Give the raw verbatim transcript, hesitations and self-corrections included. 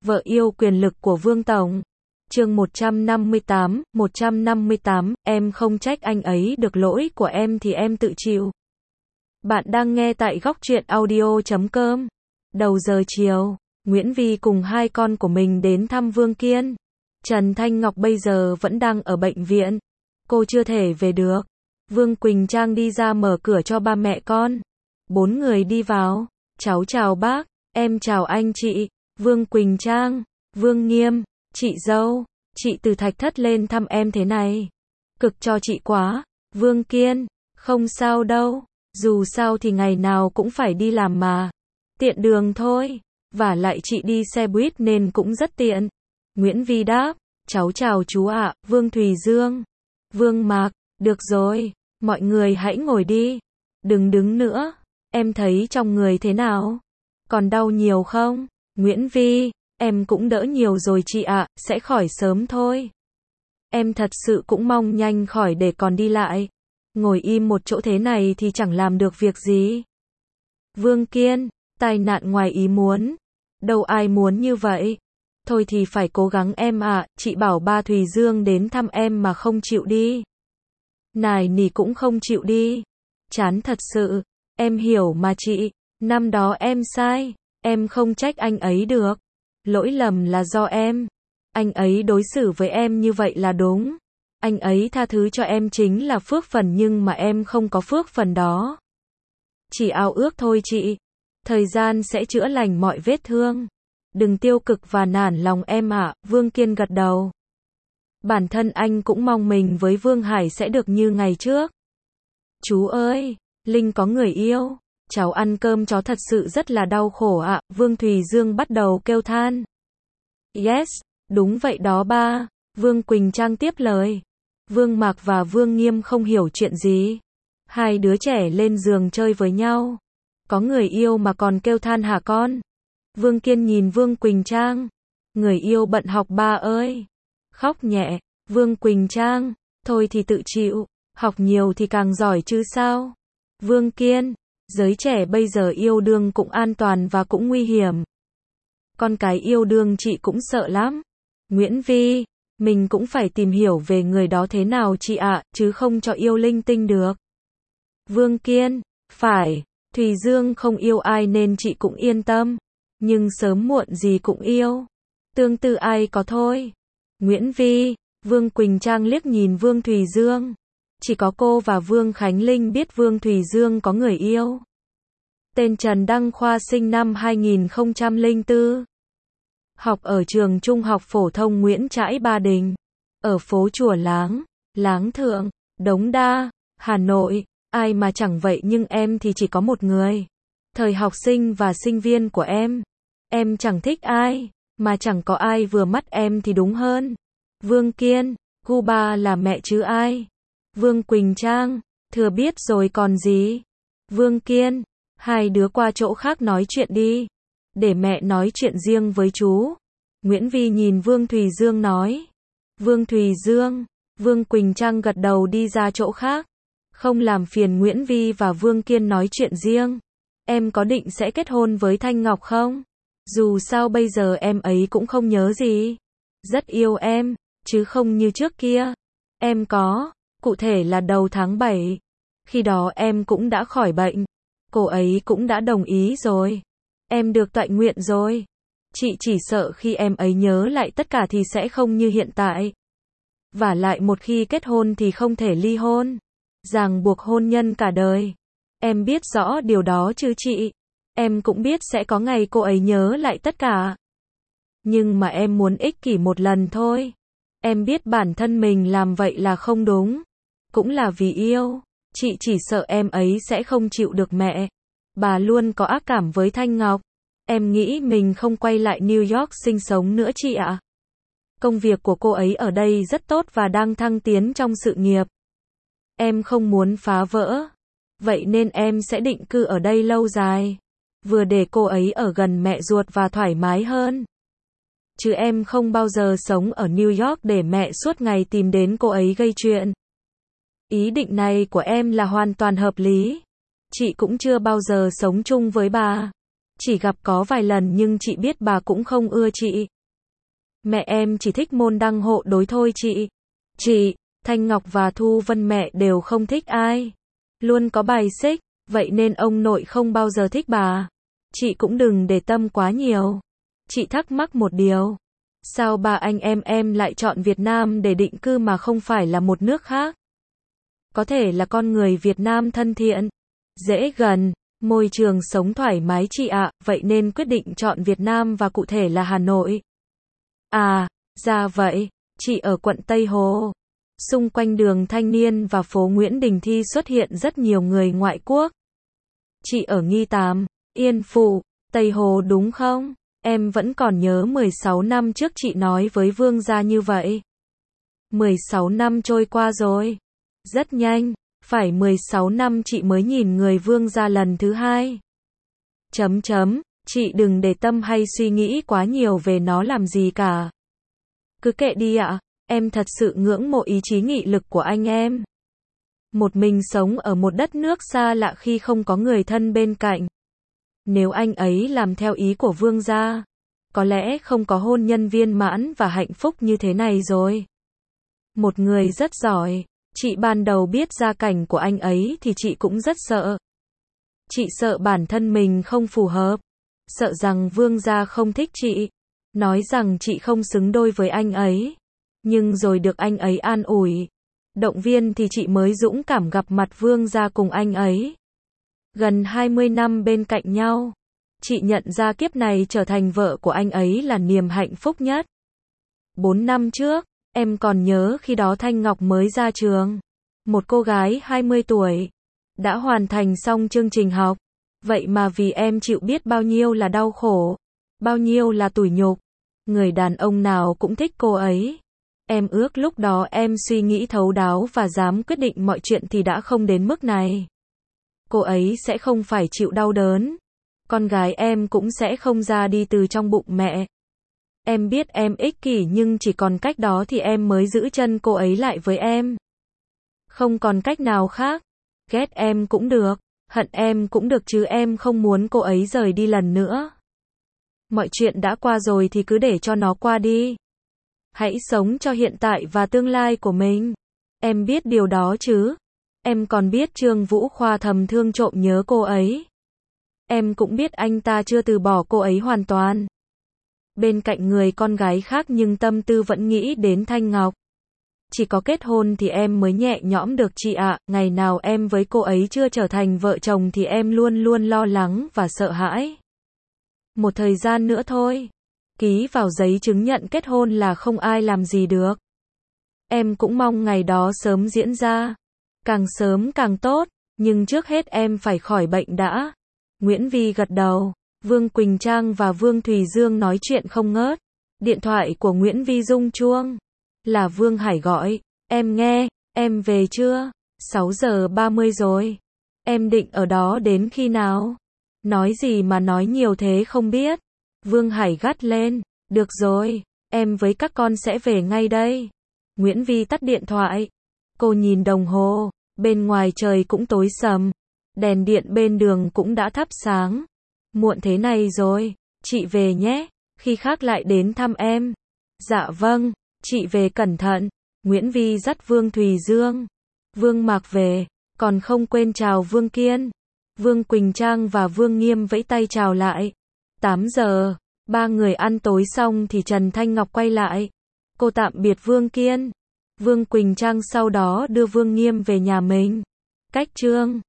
Vợ yêu quyền lực của Vương Tổng. Chương một trăm năm mươi tám, một trăm năm mươi tám, em không trách anh ấy được, lỗi của em thì em tự chịu. Bạn đang nghe tại góc truyện audio chấm com. Đầu giờ chiều, Nguyễn Vi cùng hai con của mình đến thăm Vương Kiên. Trần Thanh Ngọc bây giờ vẫn đang ở bệnh viện. Cô chưa thể về được. Vương Quỳnh Trang đi ra mở cửa cho ba mẹ con. Bốn người đi vào. Cháu chào bác, em chào anh chị. Vương Quỳnh Trang, Vương Nghiêm, chị dâu, chị từ Thạch Thất lên thăm em thế này. Cực cho chị quá. Vương Kiên, không sao đâu, dù sao thì ngày nào cũng phải đi làm mà. Tiện đường thôi, vả lại chị đi xe buýt nên cũng rất tiện. Nguyễn Vi đáp, cháu chào chú ạ. Vương Thùy Dương, Vương Mạc, được rồi, mọi người hãy ngồi đi. Đừng đứng nữa, em thấy trong người thế nào? Còn đau nhiều không? Nguyễn Vi, em cũng đỡ nhiều rồi chị ạ, sẽ khỏi sớm thôi. Em thật sự cũng mong nhanh khỏi để còn đi lại. Ngồi im một chỗ thế này thì chẳng làm được việc gì. Vương Kiên, tai nạn ngoài ý muốn. Đâu ai muốn như vậy. Thôi thì phải cố gắng em ạ, chị bảo ba Thùy Dương đến thăm em mà không chịu đi. Nài nỉ cũng không chịu đi. Chán thật sự, em hiểu mà chị, năm đó em sai. Em không trách anh ấy được. Lỗi lầm là do em. Anh ấy đối xử với em như vậy là đúng. Anh ấy tha thứ cho em chính là phước phần nhưng mà em không có phước phần đó. Chỉ ao ước thôi chị. Thời gian sẽ chữa lành mọi vết thương. Đừng tiêu cực và nản lòng em ạ. Vương Kiên gật đầu. Bản thân anh cũng mong mình với Vương Hải sẽ được như ngày trước. Chú ơi, Linh có người yêu. Cháu ăn cơm chó thật sự rất là đau khổ ạ. Vương Thùy Dương bắt đầu kêu than. Yes, đúng vậy đó ba. Vương Quỳnh Trang tiếp lời. Vương Mạc và Vương Nghiêm không hiểu chuyện gì. Hai đứa trẻ lên giường chơi với nhau. Có người yêu mà còn kêu than hả con? Vương Kiên nhìn Vương Quỳnh Trang. Người yêu bận học ba ơi. Khóc nhẹ. Vương Quỳnh Trang, thôi thì tự chịu. Học nhiều thì càng giỏi chứ sao? Vương Kiên, giới trẻ bây giờ yêu đương cũng an toàn và cũng nguy hiểm. Con cái yêu đương chị cũng sợ lắm. Nguyễn Vi, mình cũng phải tìm hiểu về người đó thế nào chị ạ, chứ không cho yêu linh tinh được. Vương Kiên, phải, Thùy Dương không yêu ai nên chị cũng yên tâm. Nhưng sớm muộn gì cũng yêu. Tương tự ai có thôi. Nguyễn Vi, Vương Quỳnh Trang liếc nhìn Vương Thùy Dương. Chỉ có cô và Vương Khánh Linh biết Vương Thùy Dương có người yêu. Tên Trần Đăng Khoa sinh năm hai nghìn không trăm lẻ bốn. Học ở trường Trung học phổ thông Nguyễn Trãi Ba Đình. Ở phố Chùa Láng, Láng Thượng, Đống Đa, Hà Nội. Ai mà chẳng vậy nhưng em thì chỉ có một người. Thời học sinh và sinh viên của em. Em chẳng thích ai, mà chẳng có ai vừa mắt em thì đúng hơn. Vương Kiên, gu ba là mẹ chứ ai. Vương Quỳnh Trang, thừa biết rồi còn gì. Vương Kiên, hai đứa qua chỗ khác nói chuyện đi. Để mẹ nói chuyện riêng với chú. Nguyễn Vi nhìn Vương Thùy Dương nói. Vương Thùy Dương, Vương Quỳnh Trang gật đầu đi ra chỗ khác. Không làm phiền Nguyễn Vi và Vương Kiên nói chuyện riêng. Em có định sẽ kết hôn với Thanh Ngọc không? Dù sao bây giờ em ấy cũng không nhớ gì. Rất yêu em, chứ không như trước kia. Em có, cụ thể là đầu tháng bảy. Khi đó em cũng đã khỏi bệnh. Cô ấy cũng đã đồng ý rồi. Em được toại nguyện rồi. Chị chỉ sợ khi em ấy nhớ lại tất cả thì sẽ không như hiện tại. Vả lại một khi kết hôn thì không thể ly hôn. Ràng buộc hôn nhân cả đời. Em biết rõ điều đó chứ chị. Em cũng biết sẽ có ngày cô ấy nhớ lại tất cả. Nhưng mà em muốn ích kỷ một lần thôi. Em biết bản thân mình làm vậy là không đúng. Cũng là vì yêu. Chị chỉ sợ em ấy sẽ không chịu được mẹ. Bà luôn có ác cảm với Thanh Ngọc. Em nghĩ mình không quay lại New York sinh sống nữa chị ạ. Công việc của cô ấy ở đây rất tốt và đang thăng tiến trong sự nghiệp. Em không muốn phá vỡ. Vậy nên em sẽ định cư ở đây lâu dài. Vừa để cô ấy ở gần mẹ ruột và thoải mái hơn. Chứ em không bao giờ sống ở New York để mẹ suốt ngày tìm đến cô ấy gây chuyện. Ý định này của em là hoàn toàn hợp lý. Chị cũng chưa bao giờ sống chung với bà. Chỉ gặp có vài lần nhưng chị biết bà cũng không ưa chị. Mẹ em chỉ thích môn đăng hộ đối thôi chị. Chị, Thanh Ngọc và Thu Vân mẹ đều không thích ai. Luôn có bài xích, vậy nên ông nội không bao giờ thích bà. Chị cũng đừng để tâm quá nhiều. Chị thắc mắc một điều. Sao ba anh em em lại chọn Việt Nam để định cư mà không phải là một nước khác? Có thể là con người Việt Nam thân thiện, dễ gần, môi trường sống thoải mái chị ạ, vậy nên quyết định chọn Việt Nam và cụ thể là Hà Nội. À, ra vậy, chị ở quận Tây Hồ. Xung quanh đường Thanh Niên và phố Nguyễn Đình Thi xuất hiện rất nhiều người ngoại quốc. Chị ở Nghi Tám, Yên Phụ, Tây Hồ đúng không? Em vẫn còn nhớ mười sáu năm trước chị nói với Vương gia như vậy. mười sáu năm trôi qua rồi. Rất nhanh, phải mười sáu năm chị mới nhìn người Vương gia lần thứ hai. Chấm chấm, chị đừng để tâm hay suy nghĩ quá nhiều về nó làm gì cả. Cứ kệ đi ạ, em thật sự ngưỡng mộ ý chí nghị lực của anh em. Một mình sống ở một đất nước xa lạ khi không có người thân bên cạnh. Nếu anh ấy làm theo ý của Vương gia, có lẽ không có hôn nhân viên mãn và hạnh phúc như thế này rồi. Một người rất giỏi. Chị ban đầu biết gia cảnh của anh ấy thì chị cũng rất sợ. Chị sợ bản thân mình không phù hợp. Sợ rằng Vương gia không thích chị. Nói rằng chị không xứng đôi với anh ấy. Nhưng rồi được anh ấy an ủi, động viên thì chị mới dũng cảm gặp mặt Vương gia cùng anh ấy. Gần hai mươi năm bên cạnh nhau. Chị nhận ra kiếp này trở thành vợ của anh ấy là niềm hạnh phúc nhất. Bốn năm trước, em còn nhớ khi đó Thanh Ngọc mới ra trường. Một cô gái hai mươi tuổi. Đã hoàn thành xong chương trình học. Vậy mà vì em chịu biết bao nhiêu là đau khổ. Bao nhiêu là tủi nhục. Người đàn ông nào cũng thích cô ấy. Em ước lúc đó em suy nghĩ thấu đáo và dám quyết định mọi chuyện thì đã không đến mức này. Cô ấy sẽ không phải chịu đau đớn. Con gái em cũng sẽ không ra đi từ trong bụng mẹ. Em biết em ích kỷ nhưng chỉ còn cách đó thì em mới giữ chân cô ấy lại với em. Không còn cách nào khác. Ghét em cũng được, hận em cũng được chứ em không muốn cô ấy rời đi lần nữa. Mọi chuyện đã qua rồi thì cứ để cho nó qua đi. Hãy sống cho hiện tại và tương lai của mình. Em biết điều đó chứ. Em còn biết Trương Vũ Khoa thầm thương trộm nhớ cô ấy. Em cũng biết anh ta chưa từ bỏ cô ấy hoàn toàn. Bên cạnh người con gái khác nhưng tâm tư vẫn nghĩ đến Thanh Ngọc. Chỉ có kết hôn thì em mới nhẹ nhõm được chị ạ. Ngày nào em với cô ấy chưa trở thành vợ chồng thì em luôn luôn lo lắng và sợ hãi. Một thời gian nữa thôi. Ký vào giấy chứng nhận kết hôn là không ai làm gì được. Em cũng mong ngày đó sớm diễn ra. Càng sớm càng tốt. Nhưng trước hết em phải khỏi bệnh đã. Nguyễn Vi gật đầu. Vương Quỳnh Trang và Vương Thùy Dương nói chuyện không ngớt. Điện thoại của Nguyễn Vi rung chuông. Là Vương Hải gọi. Em nghe, em về chưa? sáu giờ ba mươi rồi. Em định ở đó đến khi nào? Nói gì mà nói nhiều thế không biết. Vương Hải gắt lên. Được rồi, em với các con sẽ về ngay đây. Nguyễn Vi tắt điện thoại. Cô nhìn đồng hồ. Bên ngoài trời cũng tối sầm. Đèn điện bên đường cũng đã thắp sáng. Muộn thế này rồi. Chị về nhé. Khi khác lại đến thăm em. Dạ vâng. Chị về cẩn thận. Nguyễn Vi dắt Vương Thùy Dương. Vương Mạc về. Còn không quên chào Vương Kiên. Vương Quỳnh Trang và Vương Nghiêm vẫy tay chào lại. tám giờ. Ba người ăn tối xong thì Trần Thanh Ngọc quay lại. Cô tạm biệt Vương Kiên. Vương Quỳnh Trang sau đó đưa Vương Nghiêm về nhà mình. Cách Trương